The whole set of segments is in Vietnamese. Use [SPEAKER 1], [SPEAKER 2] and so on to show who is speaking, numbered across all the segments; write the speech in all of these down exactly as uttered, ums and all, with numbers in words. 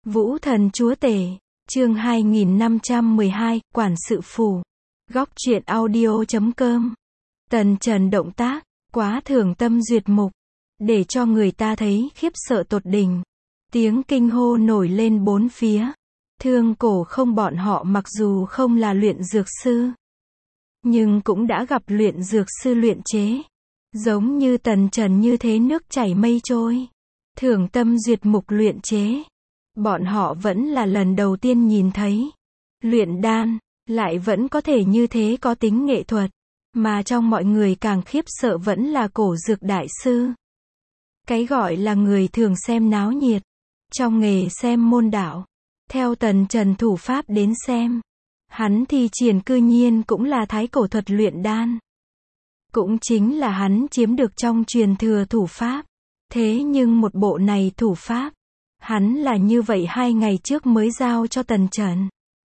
[SPEAKER 1] Vũ thần chúa tể, chương hai nghìn năm trăm mười hai, quản sự phủ. Góc truyện audio chấm com. Tần Trần động tác, quá thường tâm duyệt mục, để cho người ta thấy khiếp sợ tột đỉnh. Tiếng kinh hô nổi lên bốn phía. Thương cổ không bọn họ mặc dù không là luyện dược sư, nhưng cũng đã gặp luyện dược sư luyện chế. Giống như Tần Trần như thế nước chảy mây trôi. Thường tâm duyệt mục luyện chế. Bọn họ vẫn là lần đầu tiên nhìn thấy. Luyện đan, lại vẫn có thể như thế có tính nghệ thuật. Mà trong mọi người càng khiếp sợ vẫn là cổ dược đại sư. Cái gọi là người thường xem náo nhiệt. Trong nghề xem môn đạo. Theo Tần Trần thủ pháp đến xem. Hắn thi triển cư nhiên cũng là thái cổ thuật luyện đan. Cũng chính là hắn chiếm được trong truyền thừa thủ pháp. Thế nhưng một bộ này thủ pháp, hắn là như vậy hai ngày trước mới giao cho Tần Trần.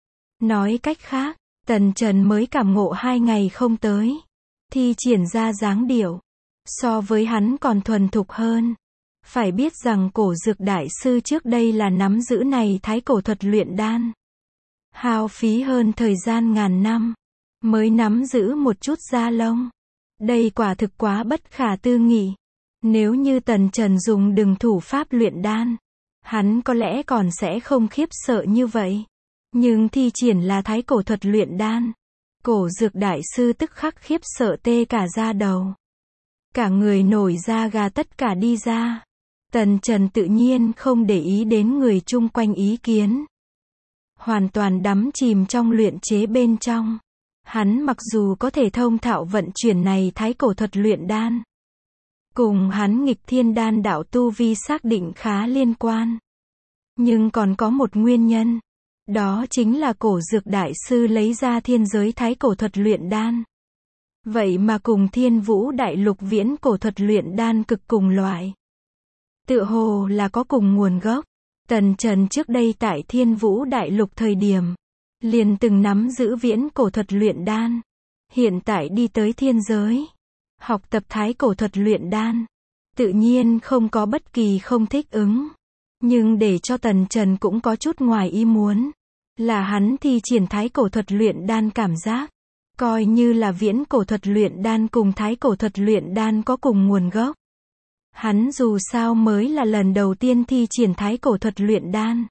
[SPEAKER 1] Nói cách khác, Tần Trần mới cảm ngộ hai ngày không tới. Thi triển ra dáng điệu. So với hắn còn thuần thục hơn. Phải biết rằng cổ dược đại sư trước đây là nắm giữ này thái cổ thuật luyện đan. Hao phí hơn thời gian ngàn năm. Mới nắm giữ một chút da lông. Đây quả thực quá bất khả tư nghị. Nếu như Tần Trần dùng đừng thủ pháp luyện đan, hắn có lẽ còn sẽ không khiếp sợ như vậy. Nhưng thi triển là thái cổ thuật luyện đan. Cổ dược đại sư tức khắc khiếp sợ tê cả da đầu. Cả người nổi da gà tất cả đi ra. Tần Trần tự nhiên không để ý đến người chung quanh ý kiến. Hoàn toàn đắm chìm trong luyện chế bên trong. Hắn mặc dù có thể thông thạo vận chuyển này thái cổ thuật luyện đan. Cùng hắn nghịch thiên đan đạo tu vi xác định khá liên quan. Nhưng còn có một nguyên nhân. Đó chính là cổ dược đại sư lấy ra thiên giới thái cổ thuật luyện đan. Vậy mà cùng thiên vũ đại lục viễn cổ thuật luyện đan cực cùng loại. Tựa hồ là có cùng nguồn gốc. Tần Trần trước đây tại thiên vũ đại lục thời điểm. Liền từng nắm giữ viễn cổ thuật luyện đan. Hiện tại đi tới thiên giới. Học tập thái cổ thuật luyện đan. Tự nhiên không có bất kỳ không thích ứng. Nhưng để cho Tần Trần cũng có chút ngoài ý muốn. Là hắn thi triển thái cổ thuật luyện đan cảm giác. Coi như là viễn cổ thuật luyện đan cùng thái cổ thuật luyện đan có cùng nguồn gốc. Hắn dù sao mới là lần đầu tiên thi triển thái cổ thuật luyện đan.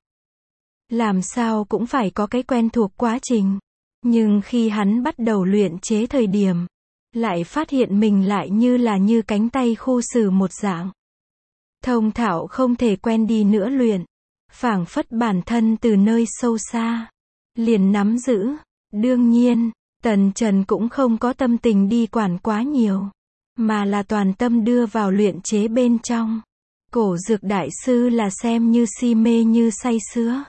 [SPEAKER 1] Làm sao cũng phải có cái quen thuộc quá trình. Nhưng khi hắn bắt đầu luyện chế thời điểm. Lại phát hiện mình lại như là như cánh tay khu xử một dạng. Thông thạo không thể quen đi nữa luyện. Phảng phất bản thân từ nơi sâu xa. Liền nắm giữ. Đương nhiên, Tần Trần cũng không có tâm tình đi quản quá nhiều. Mà là toàn tâm đưa vào luyện chế bên trong. Cổ dược đại sư là xem như si mê như say sưa.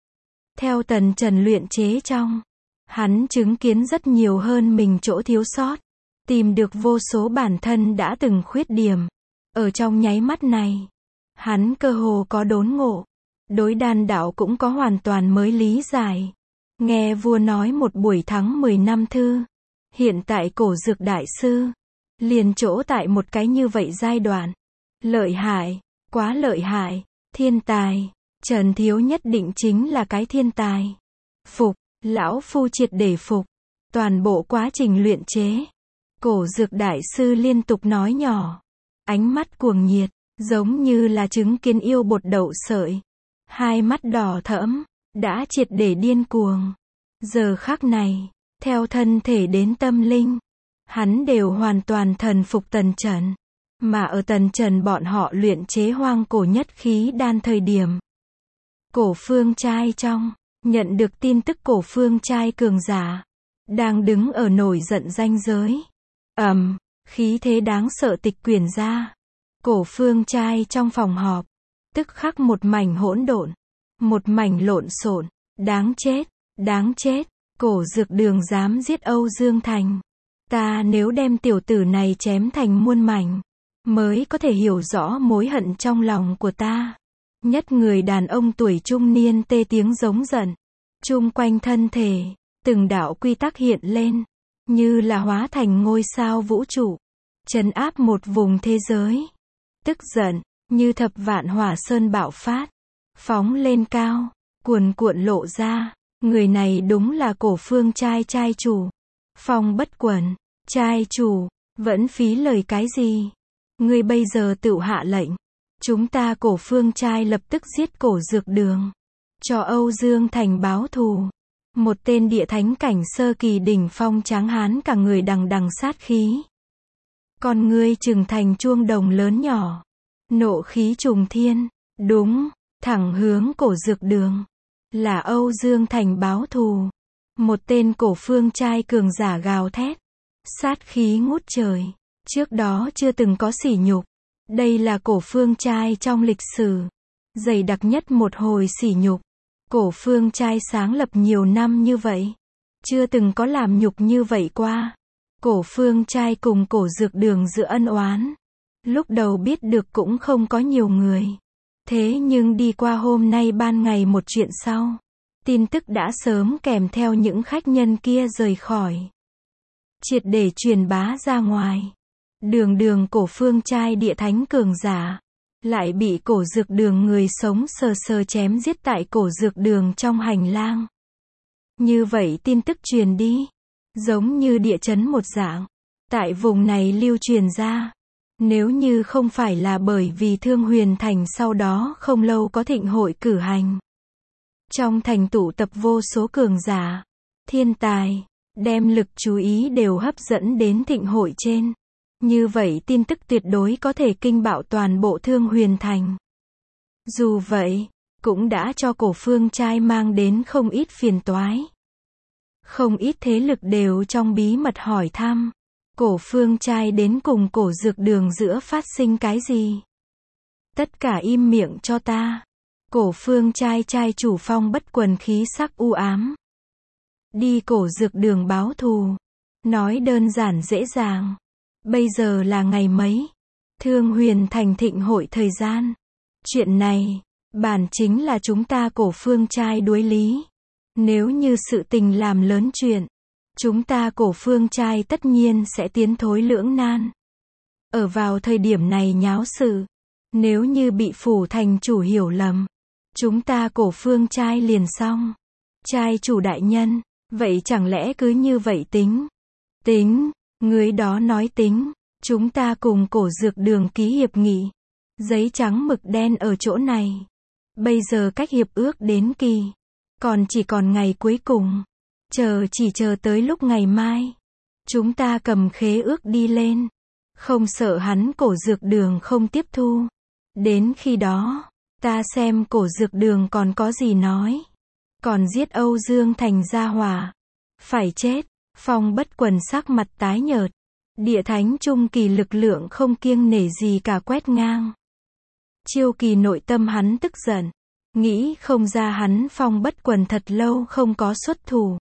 [SPEAKER 1] Theo Tần Trần luyện chế trong. Hắn chứng kiến rất nhiều hơn mình chỗ thiếu sót. Tìm được vô số bản thân đã từng khuyết điểm. Ở trong nháy mắt này. Hắn cơ hồ có đốn ngộ. Đối đan đạo cũng có hoàn toàn mới lý giải. Nghe vua nói một buổi tháng mười năm thư. Hiện tại cổ dược đại sư. Liền chỗ tại một cái như vậy giai đoạn. Lợi hại. Quá lợi hại. Thiên tài. Trần Thiếu nhất định chính là cái thiên tài. Phục. Lão phu triệt để phục. Toàn bộ quá trình luyện chế. Cổ dược đại sư liên tục nói nhỏ. Ánh mắt cuồng nhiệt. Giống như là chứng kiến yêu bột đậu sợi. Hai mắt đỏ thẫm. Đã triệt để điên cuồng. Giờ khắc này. Theo thân thể đến tâm linh. Hắn đều hoàn toàn thần phục Tần Trần. Mà ở Tần Trần bọn họ luyện chế hoang cổ nhất khí đan thời điểm. Cổ phương trai trong. Nhận được tin tức cổ phương trai cường giả. Đang đứng ở nổi giận ranh giới. Ầm, um, khí thế đáng sợ tịch quyển ra. Cổ phương trai trong phòng họp. Tức khắc một mảnh hỗn độn. Một mảnh lộn xộn. Đáng chết, đáng chết. Cổ dược đường dám giết Âu Dương Thành. Ta nếu đem tiểu tử này chém thành muôn mảnh. Mới có thể hiểu rõ mối hận trong lòng của ta. Nhất người đàn ông tuổi trung niên tê tiếng giống giận. Chung quanh thân thể. Từng đạo quy tắc hiện lên. Như là hóa thành ngôi sao vũ trụ. Trấn áp một vùng thế giới. Tức giận. Như thập vạn hỏa sơn bạo phát. phóng lên cao, cuồn cuộn lộ ra. Người này đúng là Cổ Phương trai trai chủ. Phong Bất Quần, trai chủ, vẫn phí lời cái gì? Ngươi bây giờ tự hạ lệnh. Chúng ta Cổ Phương trai lập tức giết Cổ Dược Đường. Cho Âu Dương Thành báo thù. Một tên địa thánh cảnh sơ kỳ đỉnh phong tráng hán cả người đằng đằng sát khí. Con ngươi trừng thành chuông đồng lớn nhỏ. Nộ khí trùng thiên. Đúng, thẳng hướng Cổ Dược Đường. Là Âu Dương Thành báo thù. Một tên Cổ Phương trai cường giả gào thét. Sát khí ngút trời. Trước đó chưa từng có sỉ nhục. Đây là Cổ Phương trai trong lịch sử. Dày đặc nhất một hồi sỉ nhục. Cổ Phương trai sáng lập nhiều năm như vậy. Chưa từng có làm nhục như vậy qua. Cổ Phương trai cùng Cổ Dược Đường giữa ân oán. Lúc đầu biết được cũng không có nhiều người. Thế nhưng đi qua hôm nay ban ngày một chuyện sau. Tin tức đã sớm kèm theo những khách nhân kia rời khỏi. Triệt để truyền bá ra ngoài. Đường đường Cổ Phương trai địa thánh cường giả. Lại bị Cổ Dược Đường người sống sờ sờ chém giết tại Cổ Dược Đường trong hành lang. Như vậy tin tức truyền đi. Giống như địa chấn một dạng. Tại vùng này lưu truyền ra. Nếu như không phải là bởi vì Thương Huyền Thành sau đó không lâu có thịnh hội cử hành. Trong thành tụ tập vô số cường giả, thiên tài, đem lực chú ý đều hấp dẫn đến thịnh hội trên. Như vậy tin tức tuyệt đối có thể kinh bạo toàn bộ Thương Huyền Thành. Dù vậy, cũng đã cho Cổ Phương trai mang đến không ít phiền toái. Không ít thế lực đều trong bí mật hỏi thăm. Cổ Phương trai đến cùng Cổ Dược Đường giữa phát sinh cái gì? Tất cả im miệng cho ta. Cổ Phương trai trai chủ Phong Bất Quần khí sắc u ám. Đi Cổ Dược Đường báo thù. Nói đơn giản dễ dàng. Bây giờ là ngày mấy? Thương Huyền Thành thịnh hội thời gian. Chuyện này, bản chính là chúng ta Cổ Phương trai đối lý. Nếu như sự tình làm lớn chuyện, chúng ta Cổ Phương trai tất nhiên sẽ tiến thối lưỡng nan. Ở vào thời điểm này nháo sự, nếu như bị phủ thành chủ hiểu lầm, chúng ta Cổ Phương trai liền xong. Trai chủ đại nhân, vậy chẳng lẽ cứ như vậy tính? Tính, người đó nói tính, chúng ta cùng Cổ Dược Đường ký hiệp nghị. Giấy trắng mực đen ở chỗ này. Bây giờ cách hiệp ước đến kỳ, còn chỉ còn ngày cuối cùng. Chờ chỉ chờ tới lúc ngày mai. Chúng ta cầm khế ước đi lên. Không sợ hắn Cổ Dược Đường không tiếp thu. Đến khi đó, ta xem Cổ Dược Đường còn có gì nói. Còn giết Âu Dương Thành gia hỏa. Phải chết. Phong Bất Quần sắc mặt tái nhợt. Địa thánh trung kỳ lực lượng không kiêng nể gì cả quét ngang. Chiêu Kỳ nội tâm hắn tức giận. Nghĩ không ra hắn Phong Bất Quần thật lâu không có xuất thủ.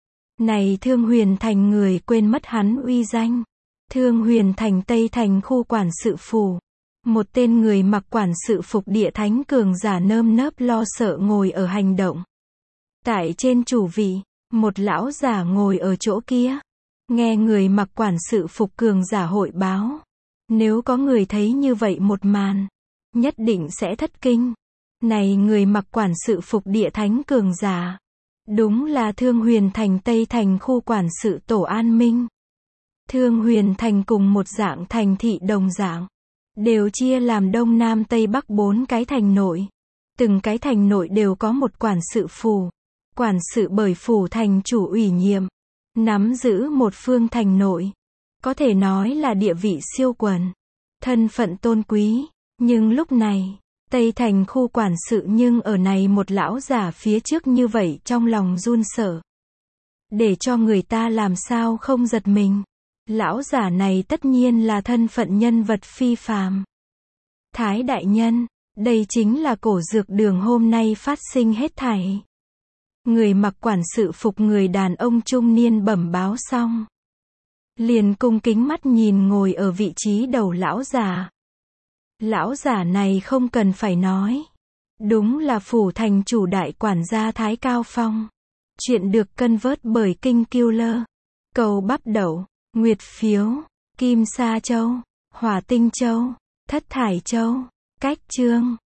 [SPEAKER 1] Này Thương Huyền Thành người quên mất hắn uy danh. Thương Huyền Thành Tây Thành khu quản sự phủ. Một tên người mặc quản sự phục địa thánh cường giả nơm nớp lo sợ ngồi ở hành động. Tại trên chủ vị, một lão giả ngồi ở chỗ kia. Nghe người mặc quản sự phục cường giả hội báo. Nếu có người thấy như vậy một màn, nhất định sẽ thất kinh. Này người mặc quản sự phục địa thánh cường giả. Đúng là Thương Huyền Thành Tây Thành khu quản sự tổ an minh. Thương Huyền Thành cùng một dạng thành thị đồng dạng. Đều chia làm Đông Nam Tây Bắc bốn cái thành nội. Từng cái thành nội đều có một quản sự phủ. Quản sự bởi phủ thành chủ ủy nhiệm. Nắm giữ một phương thành nội. Có thể nói là địa vị siêu quần. Thân phận tôn quý. Nhưng lúc này, Tây Thành khu quản sự nhưng ở này một lão giả phía trước như vậy trong lòng run sợ. Để cho người ta làm sao không giật mình. Lão giả này tất nhiên là thân phận nhân vật phi phàm. Thái đại nhân, đây chính là Cổ Dược Đường hôm nay phát sinh hết thảy. Người mặc quản sự phục người đàn ông trung niên bẩm báo xong. Liền cung kính mắt nhìn ngồi ở vị trí đầu lão giả. Lão giả này không cần phải nói. Đúng là phủ thành chủ đại quản gia Thái Cao Phong. Chuyện được cân vớt bởi Kinh Killer. Cầu bắp đậu, Nguyệt Phiếu, Kim Sa Châu, Hỏa Tinh Châu, Thất Thải Châu, Cách Chương.